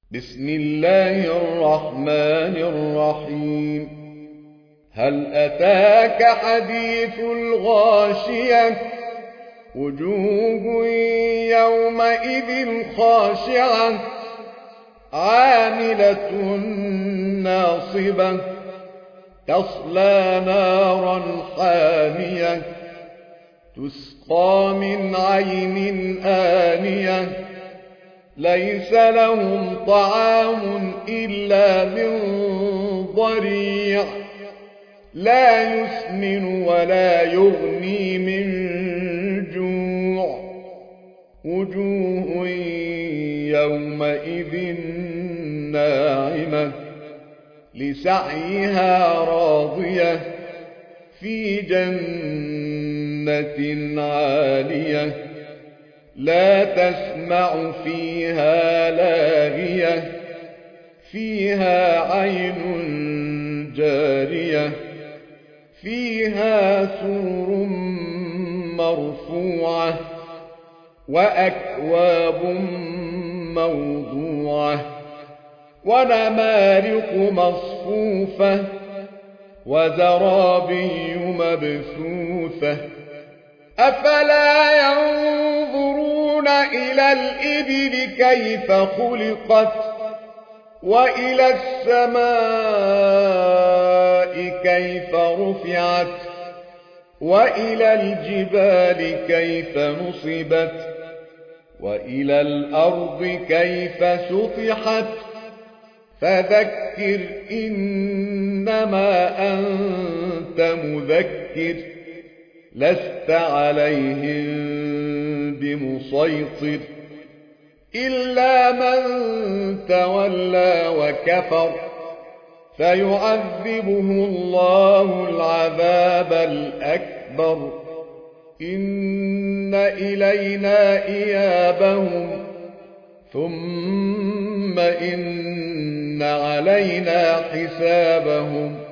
بسم الله الرحمن الرحيم. هل أتاك حديث الغاشية؟ وجوه يومئذ خاشعة عاملة ناصبة تصلى نارا حامية تسقى من عين آنية ليس لهم طعام إلا من ضريع لا يسمن ولا يغني من جوع وجوه يومئذ ناعمة لسعيها راضية في جنة عالية لا تسمع فيها لاغية فيها عين جارية فيها سرر مرفوعة وأكواب موضوعة ونمارق مصفوفة وزرابي مبثوثة أفلا ينظرون إلى الإبل كيف خلقت وإلى السماء كيف رفعت وإلى الجبال كيف نصبت وإلى الأرض كيف سطحت فذكر إنما أنت مذكر لست عليهم بمسيطر إلا من تولى وكفر فيعذبه الله العذاب الأكبر إن إلينا إيابهم ثم إن علينا حسابهم